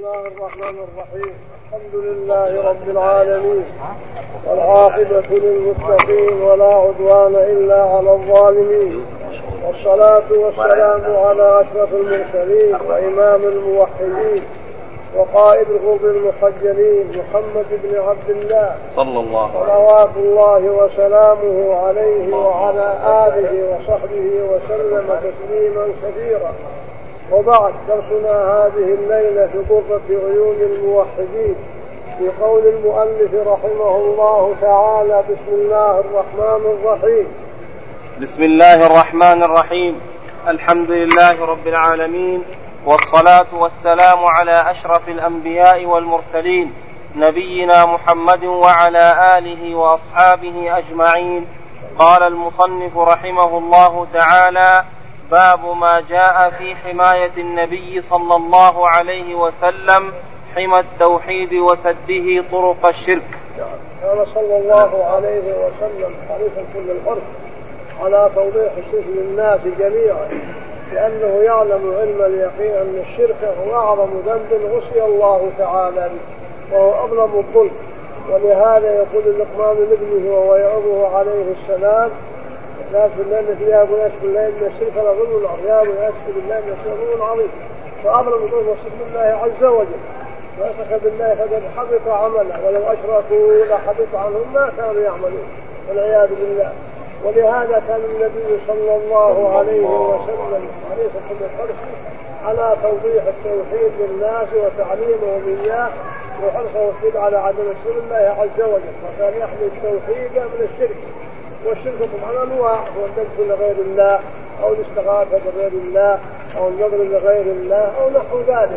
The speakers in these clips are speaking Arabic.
الله الرحمن الرحيم. الحمد لله رب العالمين، والعاقبة للمتقين، ولا عدوان إلا على الظالمين، والصلاة والسلام على أشرف المرسلين وإمام الموحدين وقائد الغر المخجلين محمد بن عبد الله صلوات الله وسلامه عليه وعلى آله وصحبه وسلم تسليما كثيرا. وبعد، درسنا هذه الليلة في قرة عيون الموحدين في قول المؤلف رحمه الله تعالى: بسم الله الرحمن الرحيم. بسم الله الرحمن الرحيم. الحمد لله رب العالمين، والصلاة والسلام على أشرف الأنبياء والمرسلين نبينا محمد وعلى آله وأصحابه أجمعين. قال المصنف رحمه الله تعالى: باب ما جاء في حماية النبي صلى الله عليه وسلم حمى التوحيد وسده طرق الشرك. كان صلى الله عليه وسلم حريصا كل الحرص على توضيح الشرك للناس جميعا، لأنه يعلم علم اليقين أن الشرك هو أعظم ذنب غشي الله تعالى وهو أظلم الظلم. ولهذا يقول لقمان لابنه وهو يعظه عليه السلام: الناس بالله فيها ويأسف بالله إن الشرك لظلم العظيم، ويأسف بالله إن الشرك لظلم عظيم. فأظلم الظلم والشرك بالله عز وجل، وأشرك بالله فقد حبط عمله، ولو أشركوا لحبط عنهم ما كانوا يعملون، والعياذ بالله. ولهذا كان النبي صلى الله عليه وسلم حريصا كل الحرص على توضيح التوحيد للناس وتعليمهم إياه، وحرصه على عدم الشرك بالله عز وجل. وكان يحمي التوحيد من الشرك، والشرك طبعا أنواع: هو الذبح لغير الله، أو الاستغاثة بغير الله، أو النذر لغير الله، أو نحو ذلك.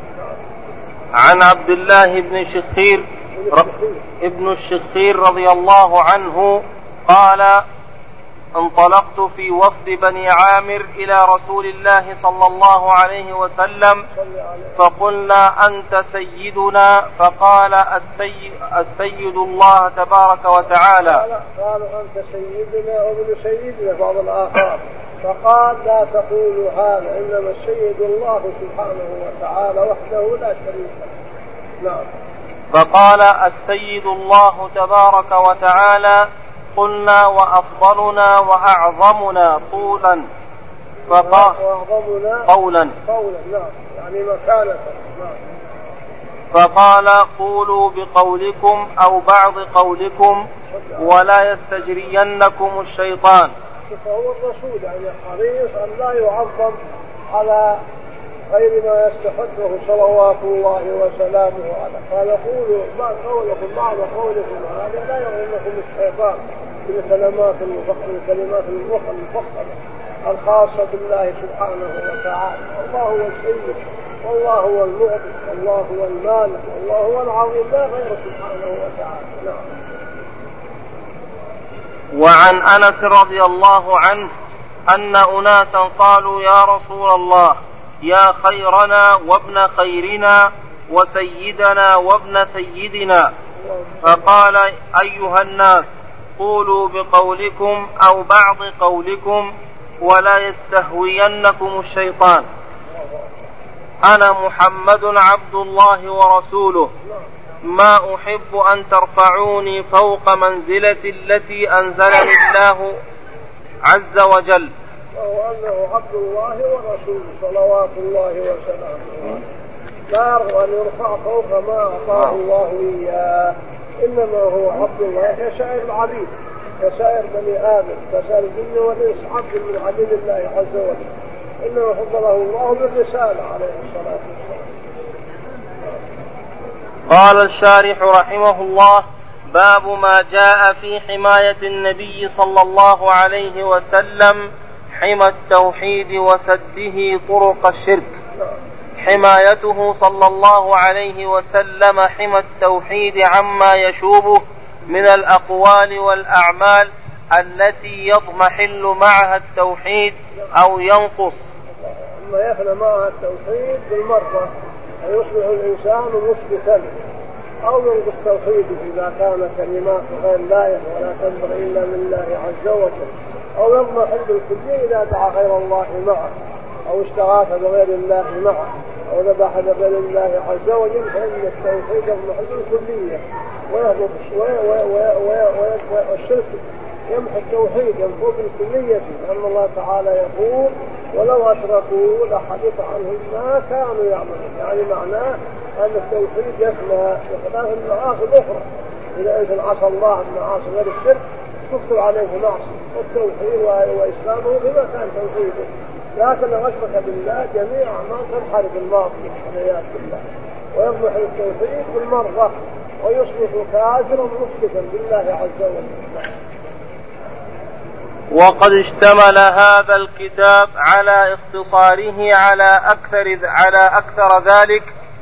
عن عبد الله ابن الشخير رضي الله عنه قال: انطلقت في وفد بني عامر إلى رسول الله صلى الله عليه وسلم فقلنا: أنت سيدنا؟ فقال: السيد الله تبارك وتعالى. قالوا: أنت سيدنا وابن سيدنا بعض الآخر. فقال: لا تقولوا هذا، إنما السيد الله سبحانه وتعالى وحده لا شريك له. نعم. فقال: السيد الله تبارك وتعالى. قلنا: وأفضلنا وأعظمنا طولا؟ قولا. نعم، يعني مكانة. نعم. فقال: قولوا بقولكم أو بعض قولكم، ولا يستجرينكم الشيطان. فهو الرسول يعني حريص أن لا يعظم على غير ما يستحقه صلوات الله وسلامه عليه. قال: قولوا بعض قولكم، هذا لا يغرنكم الشيطان بالكلمات المفخمة الخاصة بالله سبحانه وتعالى. الله هو السيد، والله هو المعطي، والله هو المالك، والله هو العظيم، لا غير سبحانه وتعالى. نعم. وعن أنس رضي الله عنه أن أناسا قالوا: يا رسول الله، يا خيرنا وابن خيرنا وسيدنا وابن سيدنا. فقال: أيها الناس، قولوا بقولكم أو بعض قولكم، ولا يستهوينكم الشيطان. أنا محمد عبد الله ورسوله، ما أحب أن ترفعوني فوق منزلتي التي أنزلني الله عز وجل. وهو أنه عبد الله ورسوله صلوات الله وسلامه، لا يرغب أن يرفع فوق ما أعطاه الله إياه، إنما هو عبد الله كسائر العبيد، كسائر بني آدم، كسائر الجن والإنس، عبد من عبيد الله عز وجل، إنما فضله الله بالرسالة عليه الصلاة والسلام. قال الشارح رحمه الله: باب ما جاء في حماية النبي صلى الله عليه وسلم حمى التوحيد وسده طرق الشرك. حمايته صلى الله عليه وسلم حمى التوحيد عما يشوبه من الأقوال والأعمال التي يضمحل معها التوحيد أو ينقص. أما يفنى معها التوحيد بالمرة، فيصبح الإنسان مثبتا، أو ينقص توحيده إذا كان كلمات غير لائق ولا تنبغي إلا لله عز وجل، أو يضمحل بالكلية إذا دعا غير الله معه، أو استغاث بغير الله معه، وذبح لغير الله عز وجل فإن التوحيد يمحو الكلية ويهبط والشرك يمحو التوحيد يمحو بالكلية، لأن الله تعالى يقول ولو أشركوا لحبط عنهم ما كانوا يعملون. يعني معناه أن التوحيد يسمى بخلاف المعاصي الأخرى. إذا أنت عصى الله المعاصي غير الشرك تكتب عليه معصية، والتوحيد وإسلامه بما كان توحيده. لكن لو أشرك بالله جميع ما تنحرف الماضي والعياذ بالله ويصبح التوحيد بالمرة ويصبح كافرا مشركا بالله عز وجل. وقد اشتمل هذا الكتاب على اختصاره على أكثر ذلك،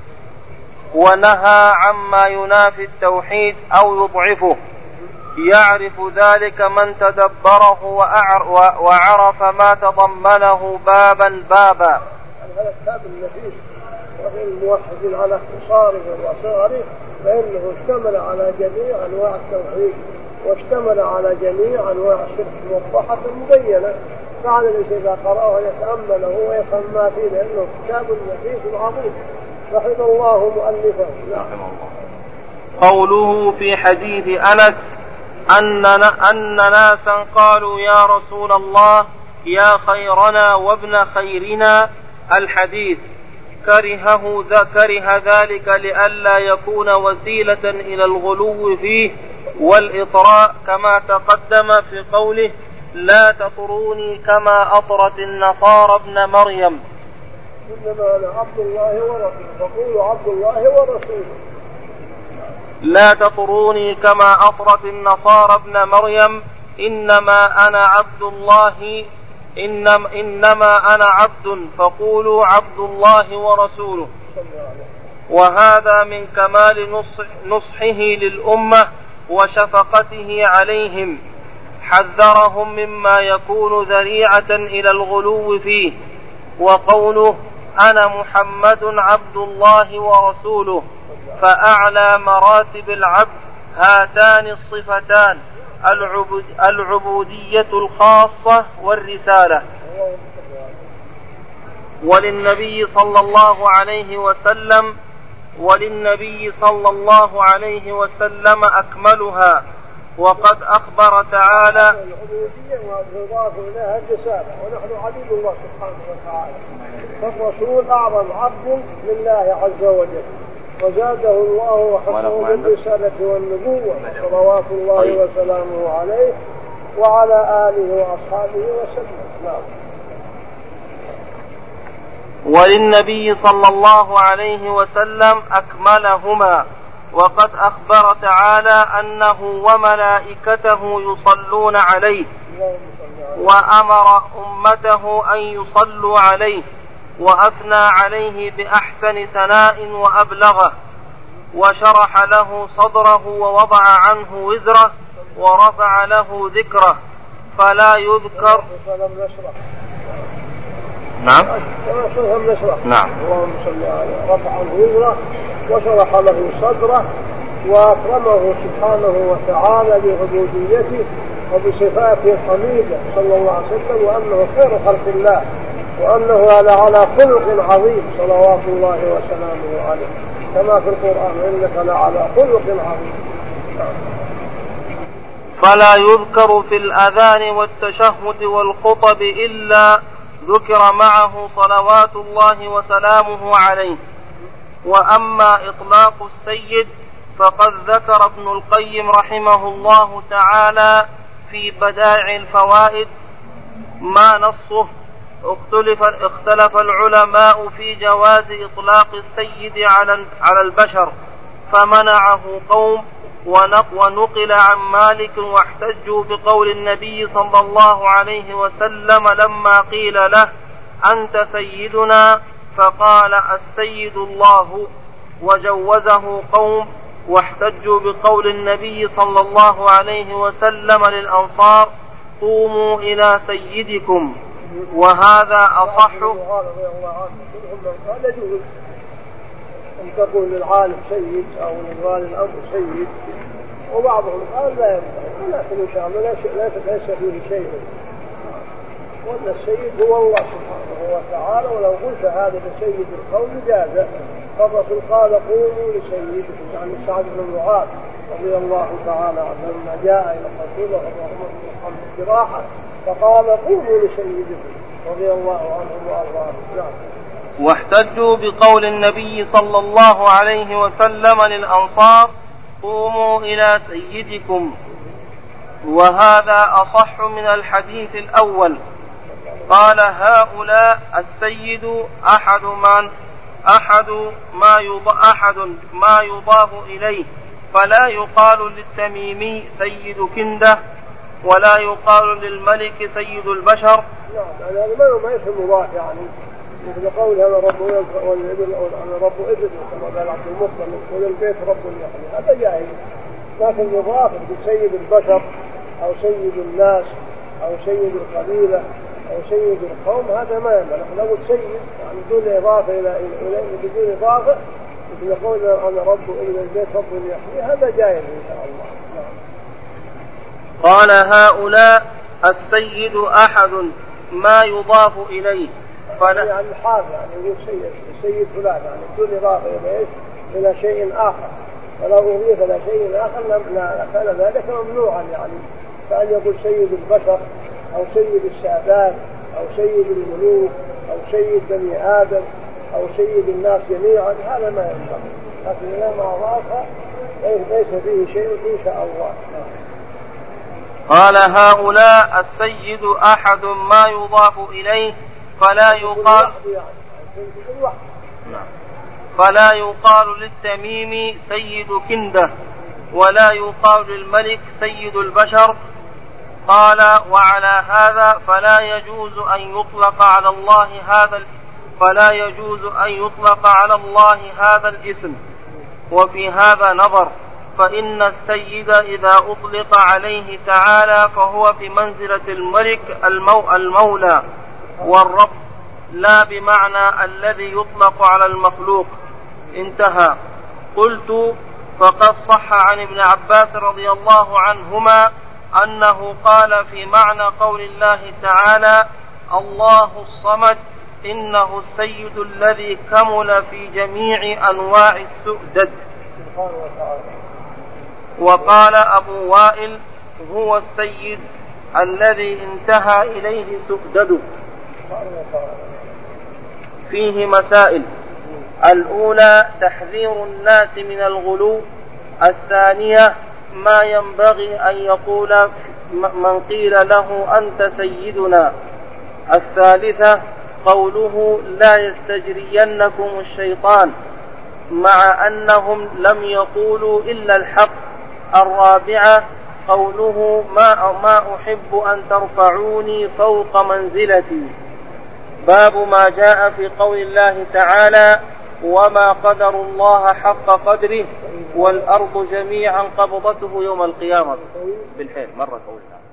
ونهى عما ينافي التوحيد أو يضعفه. يعرف ذلك من تدبره وعرف ما تضمنه بابا بابا. هذا الكتاب النفيس وغير الموحدين على اختصاره وصغره، فإنه اشتمل على جميع أنواع التوحيد واشتمل على جميع أنواع الشرك موضحة مبينة، فعلى الإنسان إذا قرأه يتأمله ويفهم ما فيه، لأنه كتاب نفيس عظيم رحم الله مؤلفه. قوله في حديث أنس أن ناسا قالوا يا رسول الله يا خيرنا وابن خيرنا، الحديث كره ذلك لئلا يكون وسيلة إلى الغلو فيه والإطراء، كما تقدم في قوله لا تطروني كما أطرت النصارى ابن مريم. إنما أنا عبد الله ورسوله، فقولوا عبد الله ورسوله. لا تطروني كما أطرت النصارى ابن مريم، إنما أنا عبد فقولوا عبد الله ورسوله. وهذا من كمال نصحه للأمة وشفقته عليهم، حذرهم مما يكون ذريعة إلى الغلو فيه. وقوله أنا محمد عبد الله ورسوله، فأعلى مراتب العبد هاتان الصفتان، العبودية الخاصة والرسالة. وللنبي صلى الله عليه وسلم أكملها. وقد أخبر تعالى العبودية والرضاف إليها الرسالة، ونحن عبيد الله سبحانه وتعالى، فالرسول أعظم عبد لله عز وجل، وزاده الله وحفظه بالرسالة والنبوة، صلوات الله وسلامه عليه وعلى آله وأصحابه وسلم. نعم. وللنبي صلى الله عليه وسلم أكملهما. وقد أخبر تعالى أنه وملائكته يصلون عليه، وأمر أمته أن يصلوا عليه، وأثنى عليه بأحسن ثناء وأبلغه، وشرح له صدره ووضع عنه وزره ورفع له ذكره، فلا يذكر. نعم. نعم. اللهم صل عليه. رفع عنه وزره وشرح له صدره وأكرمه سبحانه وتعالى بعبوديته وبصفاته الحميدة صلى الله عليه وسلم، وأنه خير خلق الله، وأنه على خلق عظيم صلوات الله وسلامه عليه، كما في القرآن إنك لعلى خلق عظيم. فلا يذكر في الأذان والتشهد والخطب إلا ذكر معه صلوات الله وسلامه عليه. وأما إطلاق السيد فقد ذكر ابن القيم رحمه الله تعالى في بدائع الفوائد ما نصه. اختلف العلماء في جواز إطلاق السيد على البشر، فمنعه قوم، ونقل عن مالك واحتجوا بقول النبي صلى الله عليه وسلم لما قيل له أنت سيدنا فقال السيد الله، وجوزه قوم واحتجوا بقول النبي صلى الله عليه وسلم للأنصار قوموا إلى سيدكم، وهذا أصح. أن تقول للعالم سيد أو للوالي الأمر سيد، وبعضهم قال لا ينبغي، ولكن إن شاء الله ليس فيه شيء. وأن السيد هو الله سبحانه وتعالى، ولو قلت هذا لسيد القوم جاز. فالرسول قال قوموا لسيدكم، يعني سعد بن معاذ رضي الله تعالى عنه لما جاء إلى الرسول وهو استراحة فقال قوموا لسيدكم رضي الله عنه وأرضاه. واحتجوا بقول النبي صلى الله عليه وسلم للأنصار قوموا إلى سيدكم، وهذا أصح من الحديث الأول. قال هؤلاء السيد أحد ما يضاف إليه، فلا يقال للتميمي سيد كندة، ولا يقال للملك سيد البشر. يعني ما يسمى مضاف، يعني مثل قول أنا رب والإبل، أنا رب إبل كما قال عبد المطلب، وللبيت رب يحيي، هذا جائز. لكن يضاف بسيد البشر أو سيد الناس أو سيد القبيلة أو سيد القوم هذا ما ينبغي. لو سيد يعني بدون إضافة إلى بدون إضافة مثل قول أنا رب إبل البيت رب يحيي، هذا جائز إن شاء الله. قال هؤلاء السيد أحد ما يضاف إليه، يعني الحال يعني يقول سيد فلان يعني بدون إضافة إلى شيء آخر، فلو أضيف إلى شيء آخر كان ذلك ممنوعا. يعني فأن يقول سيد البشر أو سيد السادات أو سيد الملوك أو سيد بني آدم أو سيد الناس جميعا، هذا ما ينبغي. لكن إذا ما أضاف ليس فيه شيء إن شاء الله. قال هؤلاء السيد أحد ما يضاف إليه، فلا يقال للتميم سيد كندة، ولا يقال للملك سيد البشر. قال وعلى هذا فلا يجوز أن يطلق على الله هذا الاسم. وفي هذا نظر، فإن السيد إذا أطلق عليه تعالى فهو في منزلة الملك المولى والرب، لا بمعنى الذي يطلق على المخلوق. انتهى. قلت فقد صح عن ابن عباس رضي الله عنهما أنه قال في معنى قول الله تعالى الله الصمد إنه السيد الذي كمل في جميع أنواع السؤدد. وقال أبو وائل هو السيد الذي انتهى إليه سؤدده. فيه مسائل: الأولى تحذير الناس من الغلو. الثانية ما ينبغي أن يقول من قيل له أنت سيدنا. الثالثة قوله لا يستجرينكم الشيطان، مع أنهم لم يقولوا إلا الحق. الرابعة قوله ما أحب أن ترفعوني فوق منزلتي. باب ما جاء في قول الله تعالى وما قدر الله حق قدره والأرض جميعا قبضته يوم القيامة. بالحيل مرة قولها